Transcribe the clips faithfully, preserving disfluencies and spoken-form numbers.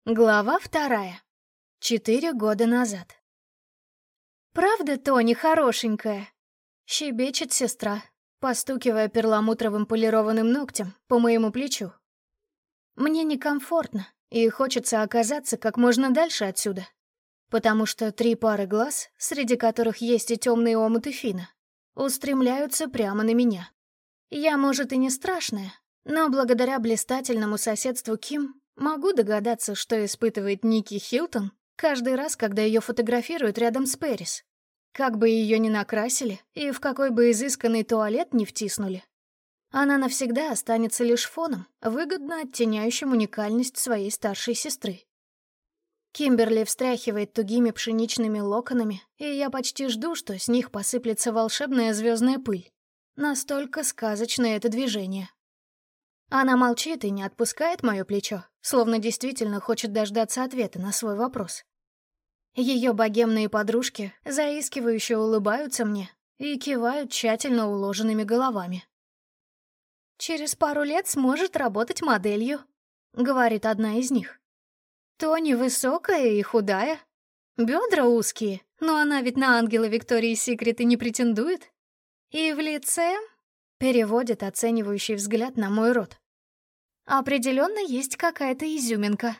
Глава вторая. Четыре года назад. «Правда, Тони хорошенькая?» — щебечет сестра, постукивая перламутровым полированным ногтем по моему плечу. Мне некомфортно, и хочется оказаться как можно дальше отсюда, потому что три пары глаз, среди которых есть и темные омуты Фина, устремляются прямо на меня. Я, может, и не страшная, но благодаря блистательному соседству Ким могу догадаться, что испытывает Ники Хилтон каждый раз, когда ее фотографируют рядом с Пэрис. Как бы ее ни накрасили и в какой бы изысканный туалет ни втиснули, она навсегда останется лишь фоном, выгодно оттеняющим уникальность своей старшей сестры. Кимберли встряхивает тугими пшеничными локонами, и я почти жду, что с них посыплется волшебная звездная пыль. Настолько сказочное это движение. Она молчит и не отпускает мое плечо, словно действительно хочет дождаться ответа на свой вопрос. Ее богемные подружки заискивающе улыбаются мне и кивают тщательно уложенными головами. «Через пару лет сможет работать моделью», — говорит одна из них. «Тони высокая и худая, бедра узкие, но она ведь на ангела Виктории Секрет и не претендует. И в лице...» — переводит оценивающий взгляд на мой рот. «Определенно есть какая-то изюминка».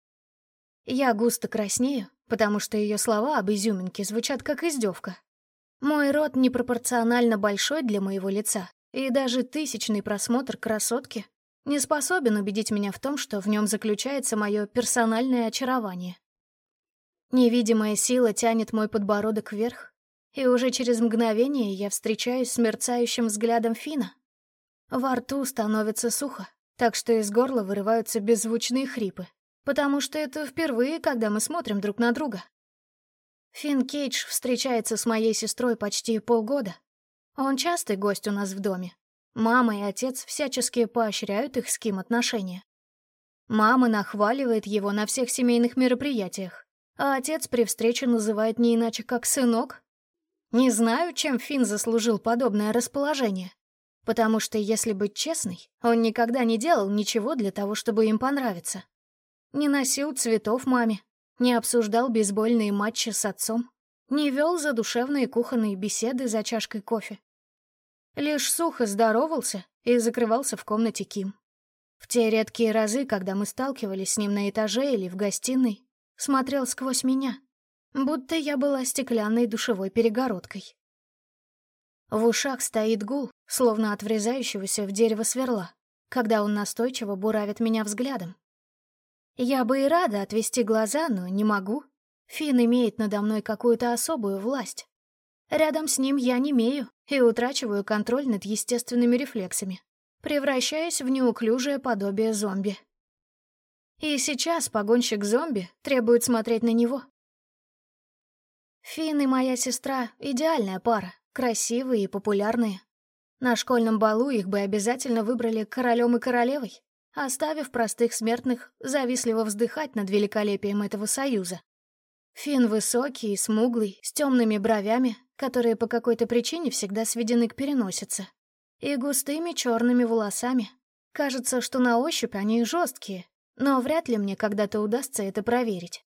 Я густо краснею, потому что ее слова об изюминке звучат как издевка. Мой рот непропорционально большой для моего лица, и даже тысячный просмотр красотки не способен убедить меня в том, что в нем заключается мое персональное очарование. Невидимая сила тянет мой подбородок вверх, и уже через мгновение я встречаюсь с мерцающим взглядом Фина. Во рту становится сухо, так что из горла вырываются беззвучные хрипы, потому что это впервые, когда мы смотрим друг на друга. Финн Кейдж встречается с моей сестрой почти полгода. Он частый гость у нас в доме. Мама и отец всячески поощряют их с Ким отношения. Мама нахваливает его на всех семейных мероприятиях, а отец при встрече называет не иначе как «сынок». Не знаю, чем Финн заслужил подобное расположение, потому что, если быть честной, он никогда не делал ничего для того, чтобы им понравиться. Не носил цветов маме, не обсуждал бейсбольные матчи с отцом, не вел задушевные кухонные беседы за чашкой кофе. Лишь сухо здоровался и закрывался в комнате Ким. В те редкие разы, когда мы сталкивались с ним на этаже или в гостиной, смотрел сквозь меня, будто я была стеклянной душевой перегородкой. В ушах стоит гул, словно от врезающегося в дерево сверла, когда он настойчиво буравит меня взглядом. Я бы и рада отвести глаза, но не могу. Финн имеет надо мной какую-то особую власть. Рядом с ним я немею и утрачиваю контроль над естественными рефлексами, превращаясь в неуклюжее подобие зомби. И сейчас погонщик-зомби требует смотреть на него. Финн и моя сестра — идеальная пара, красивые и популярные. На школьном балу их бы обязательно выбрали королем и королевой, оставив простых смертных завистливо вздыхать над великолепием этого союза. Финн высокий и смуглый, с темными бровями, которые по какой-то причине всегда сведены к переносице, и густыми черными волосами. Кажется, что на ощупь они жесткие, но вряд ли мне когда-то удастся это проверить.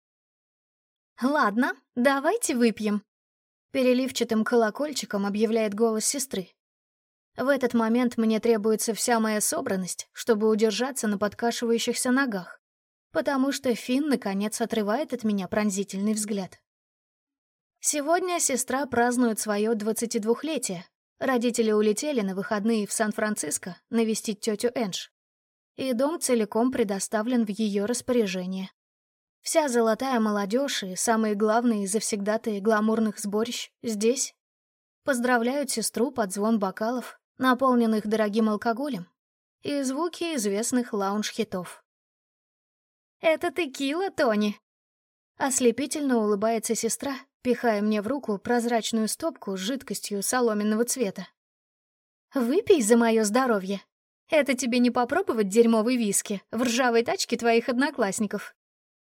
«Ладно, давайте выпьем», — переливчатым колокольчиком объявляет голос сестры. В этот момент мне требуется вся моя собранность, чтобы удержаться на подкашивающихся ногах, потому что Финн, наконец, отрывает от меня пронзительный взгляд. Сегодня сестра празднует свое двадцатидвухлетие. Родители улетели на выходные в Сан-Франциско навестить тетю Эндж, и дом целиком предоставлен в ее распоряжение. Вся золотая молодежь и самые главные завсегдатаи гламурных сборищ здесь. Поздравляют сестру под звон бокалов, наполненных дорогим алкоголем, и звуки известных лаунж-хитов. «Это текила, Тони!» Ослепительно улыбается сестра, пихая мне в руку прозрачную стопку с жидкостью соломенного цвета. «Выпей за мое здоровье. Это тебе не попробовать дерьмовой виски в ржавой тачке твоих одноклассников?»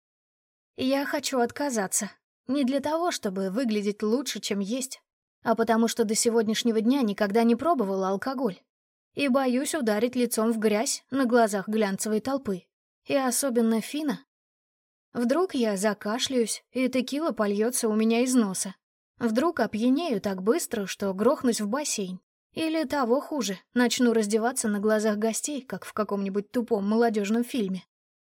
Я хочу отказаться. Не для того, чтобы выглядеть лучше, чем есть, а потому что до сегодняшнего дня никогда не пробовала алкоголь. И боюсь ударить лицом в грязь на глазах глянцевой толпы. И особенно Фина. Вдруг я закашляюсь, и текила польется у меня из носа. Вдруг опьянею так быстро, что грохнусь в бассейн. Или того хуже, начну раздеваться на глазах гостей, как в каком-нибудь тупом молодежном фильме.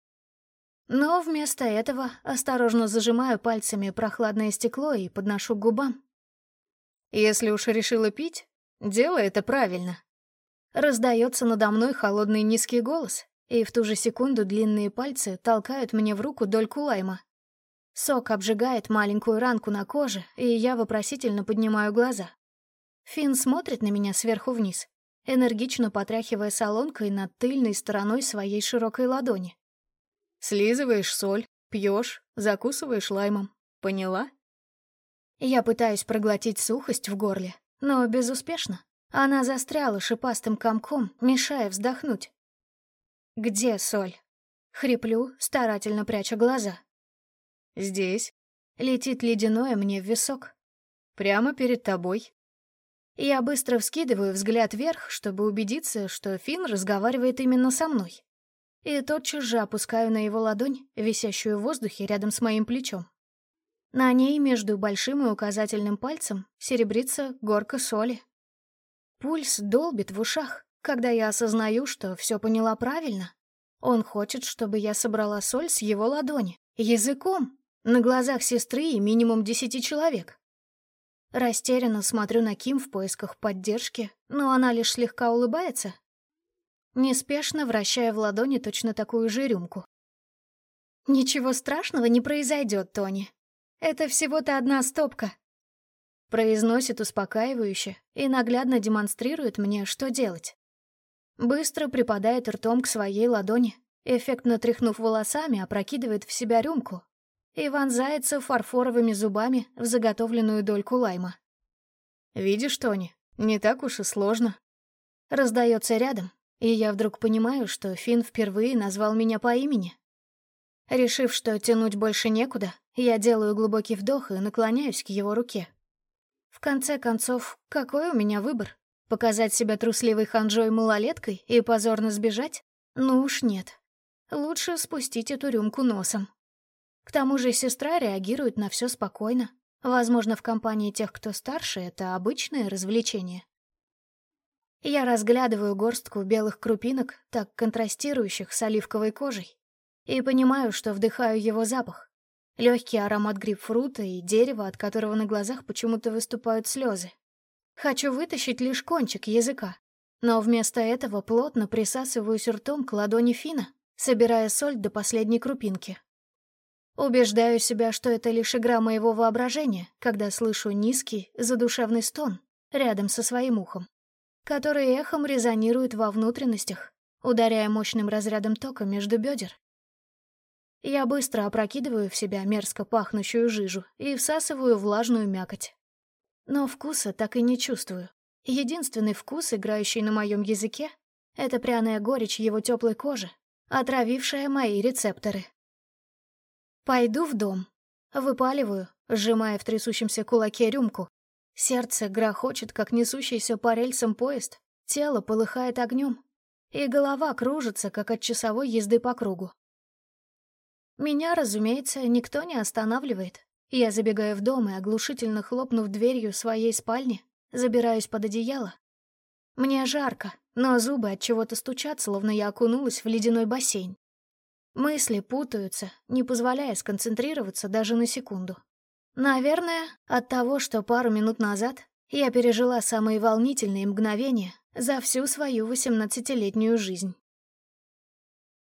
Но вместо этого осторожно зажимаю пальцами прохладное стекло и подношу к губам. Если уж решила пить, делай это правильно. Раздается надо мной холодный низкий голос, и в ту же секунду длинные пальцы толкают мне в руку дольку лайма. Сок обжигает маленькую ранку на коже, и я вопросительно поднимаю глаза. Финн смотрит на меня сверху вниз, энергично потряхивая солонкой над тыльной стороной своей широкой ладони. Слизываешь соль, пьешь, закусываешь лаймом. Поняла? Я пытаюсь проглотить сухость в горле, но безуспешно. Она застряла шипастым комком, мешая вздохнуть. «Где соль?» Хриплю, старательно пряча глаза. «Здесь». Летит ледяное мне в висок. «Прямо перед тобой». Я быстро вскидываю взгляд вверх, чтобы убедиться, что Финн разговаривает именно со мной. И тотчас же опускаю на его ладонь, висящую в воздухе рядом с моим плечом. На ней между большим и указательным пальцем серебрится горка соли. Пульс долбит в ушах, когда я осознаю, что все поняла правильно. Он хочет, чтобы я собрала соль с его ладони, языком, на глазах сестры и минимум десяти человек. Растерянно смотрю на Ким в поисках поддержки, но она лишь слегка улыбается, неспешно вращая в ладони точно такую же рюмку. «Ничего страшного не произойдет, Тони. Это всего-то одна стопка», — произносит успокаивающе и наглядно демонстрирует мне, что делать. Быстро припадает ртом к своей ладони, эффектно тряхнув волосами, опрокидывает в себя рюмку и вонзается фарфоровыми зубами в заготовленную дольку лайма. «Видишь, Тони, не так уж и сложно». Раздается рядом, и я вдруг понимаю, что Финн впервые назвал меня по имени. Решив, что тянуть больше некуда, я делаю глубокий вдох и наклоняюсь к его руке. В конце концов, какой у меня выбор? Показать себя трусливой ханжой-малолеткой и позорно сбежать? Ну уж нет. Лучше спустить эту рюмку носом. К тому же сестра реагирует на все спокойно. Возможно, в компании тех, кто старше, это обычное развлечение. Я разглядываю горстку белых крупинок, так контрастирующих с оливковой кожей, и понимаю, что вдыхаю его запах. Легкий аромат грейпфрута и дерева, от которого на глазах почему-то выступают слезы. Хочу вытащить лишь кончик языка, но вместо этого плотно присасываюсь ртом к ладони Фина, собирая соль до последней крупинки. Убеждаю себя, что это лишь игра моего воображения, когда слышу низкий, задушевный стон рядом со своим ухом, который эхом резонирует во внутренностях, ударяя мощным разрядом тока между бедер. Я быстро опрокидываю в себя мерзко пахнущую жижу и всасываю влажную мякоть. Но вкуса так и не чувствую. Единственный вкус, играющий на моем языке, — это пряная горечь его теплой кожи, отравившая мои рецепторы. Пойду в дом. Выпаливаю, сжимая в трясущемся кулаке рюмку. Сердце грохочет, как несущийся по рельсам поезд, тело полыхает огнем, и голова кружится, как от часовой езды по кругу. Меня, разумеется, никто не останавливает. Я забегаю в дом и, оглушительно хлопнув дверью своей спальни, забираюсь под одеяло. Мне жарко, но зубы от чего-то стучат, словно я окунулась в ледяной бассейн. Мысли путаются, не позволяя сконцентрироваться даже на секунду. Наверное, от того, что пару минут назад я пережила самые волнительные мгновения за всю свою восемнадцатилетнюю жизнь.